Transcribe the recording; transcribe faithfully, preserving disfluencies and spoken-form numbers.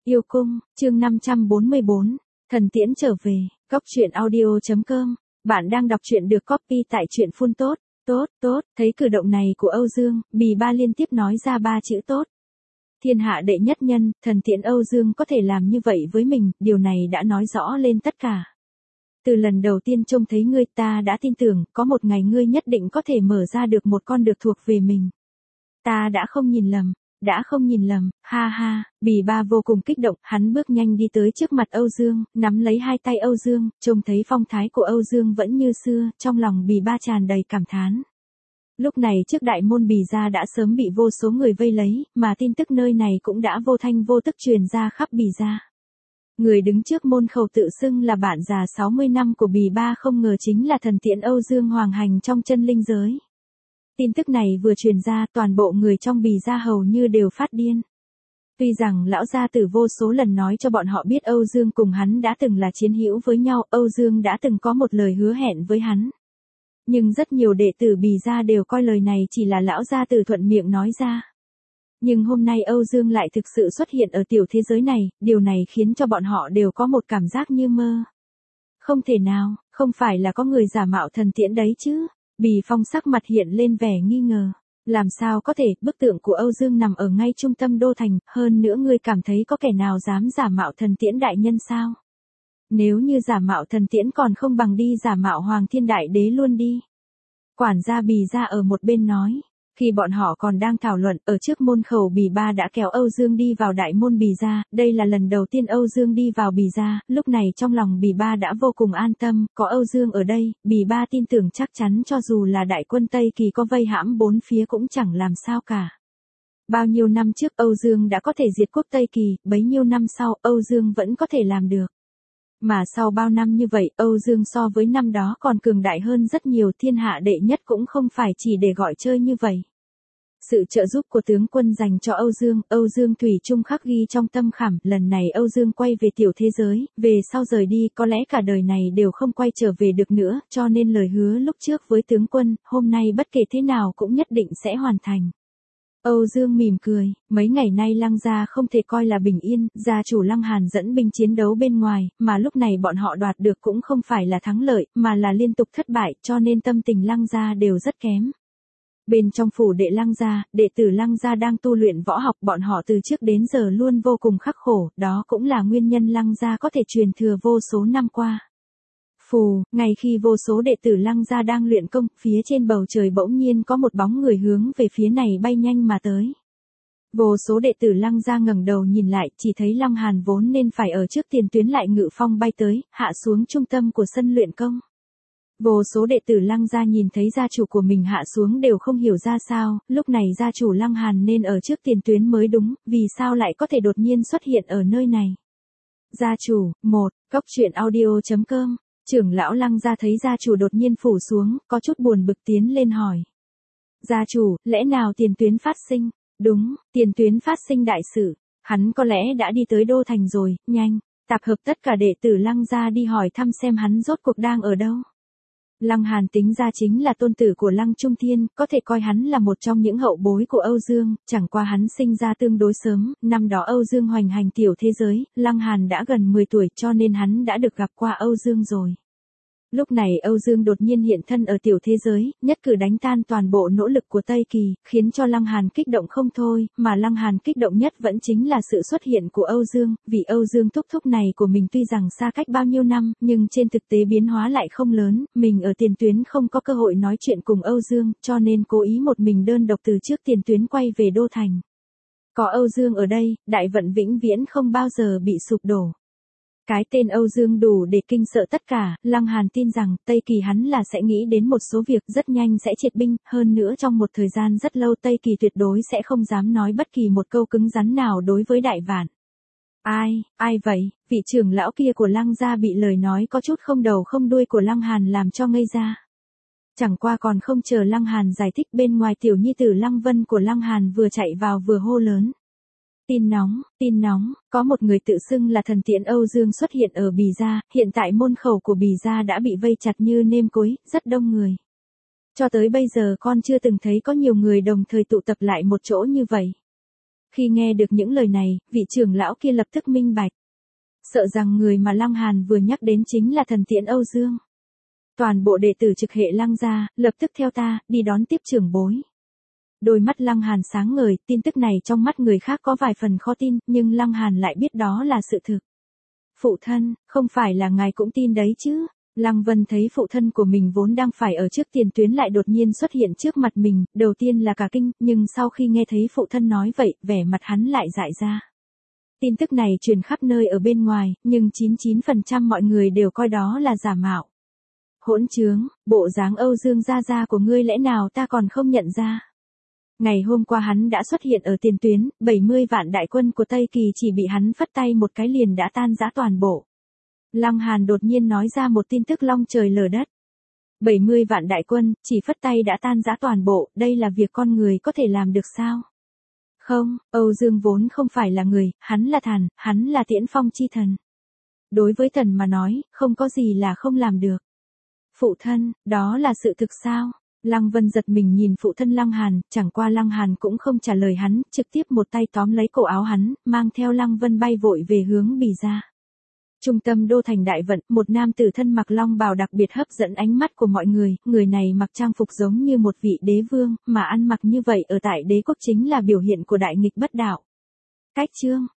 Yêu cung, chương năm trăm bốn mươi bốn, thần tiễn trở về, góc truyện audio.com, bạn đang đọc truyện được copy tại truyện phun tốt, tốt, tốt, thấy cử động này của Âu Dương, Bì Ba liên tiếp nói ra ba chữ tốt. Thiên hạ đệ nhất nhân, thần tiễn Âu Dương có thể làm như vậy với mình, điều này đã nói rõ lên tất cả. Từ lần đầu tiên trông thấy ngươi ta đã tin tưởng, có một ngày ngươi nhất định có thể mở ra được một con được thuộc về mình. Ta đã không nhìn lầm. Đã không nhìn lầm, ha ha, Bì Ba vô cùng kích động, hắn bước nhanh đi tới trước mặt Âu Dương, nắm lấy hai tay Âu Dương, trông thấy phong thái của Âu Dương vẫn như xưa, trong lòng Bì Ba tràn đầy cảm thán. Lúc này trước đại môn Bì gia đã sớm bị vô số người vây lấy, mà tin tức nơi này cũng đã vô thanh vô tức truyền ra khắp Bì gia. Người đứng trước môn khẩu tự xưng là bạn già sáu mươi năm của Bì Ba không ngờ chính là thần tiễn Âu Dương hoàng hành trong chân linh giới. Tin tức này vừa truyền ra, toàn bộ người trong Bì gia hầu như đều phát điên. Tuy rằng lão gia tử vô số lần nói cho bọn họ biết Âu Dương cùng hắn đã từng là chiến hữu với nhau, Âu Dương đã từng có một lời hứa hẹn với hắn. Nhưng rất nhiều đệ tử Bì gia đều coi lời này chỉ là lão gia tử thuận miệng nói ra. Nhưng hôm nay Âu Dương lại thực sự xuất hiện ở tiểu thế giới này, điều này khiến cho bọn họ đều có một cảm giác như mơ. Không thể nào, không phải là có người giả mạo thần tiễn đấy chứ. Bì Phong sắc mặt hiện lên vẻ nghi ngờ. Làm sao có thể, bức tượng của Âu Dương nằm ở ngay trung tâm đô thành, hơn nữa ngươi cảm thấy có kẻ nào dám giả mạo thần tiễn đại nhân sao? Nếu như giả mạo thần tiễn còn không bằng đi giả mạo Hoàng Thiên Đại Đế luôn đi. Quản gia Bì gia ở một bên nói. Khi bọn họ còn đang thảo luận, ở trước môn khẩu Bì Ba đã kéo Âu Dương đi vào đại môn Bì gia, đây là lần đầu tiên Âu Dương đi vào Bì gia, lúc này trong lòng Bì Ba đã vô cùng an tâm, có Âu Dương ở đây, Bì Ba tin tưởng chắc chắn cho dù là đại quân Tây Kỳ có vây hãm bốn phía cũng chẳng làm sao cả. Bao nhiêu năm trước Âu Dương đã có thể diệt quốc Tây Kỳ, bấy nhiêu năm sau Âu Dương vẫn có thể làm được. Mà sau bao năm như vậy, Âu Dương so với năm đó còn cường đại hơn rất nhiều, thiên hạ đệ nhất cũng không phải chỉ để gọi chơi như vậy. Sự trợ giúp của tướng quân dành cho Âu Dương, Âu Dương thủy chung khắc ghi trong tâm khảm, lần này Âu Dương quay về tiểu thế giới, về sau rời đi, có lẽ cả đời này đều không quay trở về được nữa, cho nên lời hứa lúc trước với tướng quân, hôm nay bất kể thế nào cũng nhất định sẽ hoàn thành. Âu Dương mỉm cười, mấy ngày nay Lăng gia không thể coi là bình yên, gia chủ Lăng Hàn dẫn binh chiến đấu bên ngoài, mà lúc này bọn họ đoạt được cũng không phải là thắng lợi, mà là liên tục thất bại, cho nên tâm tình Lăng gia đều rất kém. Bên trong phủ đệ Lăng gia, đệ tử Lăng gia đang tu luyện võ học, bọn họ từ trước đến giờ luôn vô cùng khắc khổ, đó cũng là nguyên nhân Lăng gia có thể truyền thừa vô số năm qua. Phù, ngay khi vô số đệ tử Lăng gia đang luyện công, phía trên bầu trời bỗng nhiên có một bóng người hướng về phía này bay nhanh mà tới. Vô số đệ tử Lăng gia ngẩng đầu nhìn lại, chỉ thấy Lăng Hàn vốn nên phải ở trước tiền tuyến lại ngự phong bay tới, hạ xuống trung tâm của sân luyện công. Vô số đệ tử Lăng gia nhìn thấy gia chủ của mình hạ xuống đều không hiểu ra sao, lúc này gia chủ Lăng Hàn nên ở trước tiền tuyến mới đúng, vì sao lại có thể đột nhiên xuất hiện ở nơi này. Gia chủ, một, góc truyện audio.com. Trưởng lão Lăng gia thấy gia chủ đột nhiên phủ xuống, có chút buồn bực tiến lên hỏi. Gia chủ, lẽ nào tiền tuyến phát sinh? Đúng, tiền tuyến phát sinh đại sự. Hắn có lẽ đã đi tới đô thành rồi, nhanh, tập hợp tất cả đệ tử Lăng gia đi hỏi thăm xem hắn rốt cuộc đang ở đâu. Lăng Hàn tính ra chính là tôn tử của Lăng Trung Thiên, có thể coi hắn là một trong những hậu bối của Âu Dương, chẳng qua hắn sinh ra tương đối sớm, năm đó Âu Dương hoành hành tiểu thế giới, Lăng Hàn đã gần mười tuổi cho nên hắn đã được gặp qua Âu Dương rồi. Lúc này Âu Dương đột nhiên hiện thân ở tiểu thế giới, nhất cử đánh tan toàn bộ nỗ lực của Tây Kỳ, khiến cho Lăng Hàn kích động không thôi, mà Lăng Hàn kích động nhất vẫn chính là sự xuất hiện của Âu Dương, vì Âu Dương thúc thúc này của mình tuy rằng xa cách bao nhiêu năm, nhưng trên thực tế biến hóa lại không lớn, mình ở tiền tuyến không có cơ hội nói chuyện cùng Âu Dương, cho nên cố ý một mình đơn độc từ trước tiền tuyến quay về đô thành. Có Âu Dương ở đây, đại vận vĩnh viễn không bao giờ bị sụp đổ. Cái tên Âu Dương đủ để kinh sợ tất cả, Lăng Hàn tin rằng Tây Kỳ hắn là sẽ nghĩ đến một số việc rất nhanh sẽ triệt binh, hơn nữa trong một thời gian rất lâu Tây Kỳ tuyệt đối sẽ không dám nói bất kỳ một câu cứng rắn nào đối với Đại Vạn. Ai, ai vậy, vị trưởng lão kia của Lăng gia bị lời nói có chút không đầu không đuôi của Lăng Hàn làm cho ngây ra. Chẳng qua còn không chờ Lăng Hàn giải thích bên ngoài tiểu nhi tử Lăng Vân của Lăng Hàn vừa chạy vào vừa hô lớn. Tin nóng, tin nóng, có một người tự xưng là thần tiễn Âu Dương xuất hiện ở Bì gia, hiện tại môn khẩu của Bì gia đã bị vây chặt như nêm cối, rất đông người. Cho tới bây giờ con chưa từng thấy có nhiều người đồng thời tụ tập lại một chỗ như vậy. Khi nghe được những lời này, vị trưởng lão kia lập tức minh bạch. Sợ rằng người mà Lăng Hàn vừa nhắc đến chính là thần tiễn Âu Dương. Toàn bộ đệ tử trực hệ Lăng gia, lập tức theo ta, đi đón tiếp trưởng bối. Đôi mắt Lăng Hàn sáng ngời, tin tức này trong mắt người khác có vài phần khó tin, nhưng Lăng Hàn lại biết đó là sự thực. Phụ thân, không phải là ngài cũng tin đấy chứ? Lăng Vân thấy phụ thân của mình vốn đang phải ở trước tiền tuyến lại đột nhiên xuất hiện trước mặt mình, đầu tiên là cả kinh, nhưng sau khi nghe thấy phụ thân nói vậy, vẻ mặt hắn lại dại ra. Tin tức này truyền khắp nơi ở bên ngoài, nhưng chín mươi chín phần trăm mọi người đều coi đó là giả mạo. Hỗn trướng, bộ dáng Âu Dương gia gia của ngươi lẽ nào ta còn không nhận ra? Ngày hôm qua hắn đã xuất hiện ở tiền tuyến, bảy mươi vạn đại quân của Tây Kỳ chỉ bị hắn phất tay một cái liền đã tan rã toàn bộ. Lăng Hàn đột nhiên nói ra một tin tức long trời lở đất. bảy mươi vạn đại quân, chỉ phất tay đã tan rã toàn bộ, đây là việc con người có thể làm được sao? Không, Âu Dương vốn không phải là người, hắn là thần, hắn là Tiễn Phong chi thần. Đối với thần mà nói, không có gì là không làm được. Phụ thân, đó là sự thực sao? Lăng Vân giật mình nhìn phụ thân Lăng Hàn, chẳng qua Lăng Hàn cũng không trả lời hắn, trực tiếp một tay tóm lấy cổ áo hắn, mang theo Lăng Vân bay vội về hướng Bỉ ra. Trung tâm đô thành đại vận, một nam tử thân mặc long bào đặc biệt hấp dẫn ánh mắt của mọi người, người này mặc trang phục giống như một vị đế vương, mà ăn mặc như vậy ở tại đế quốc chính là biểu hiện của đại nghịch bất đạo. Cách chương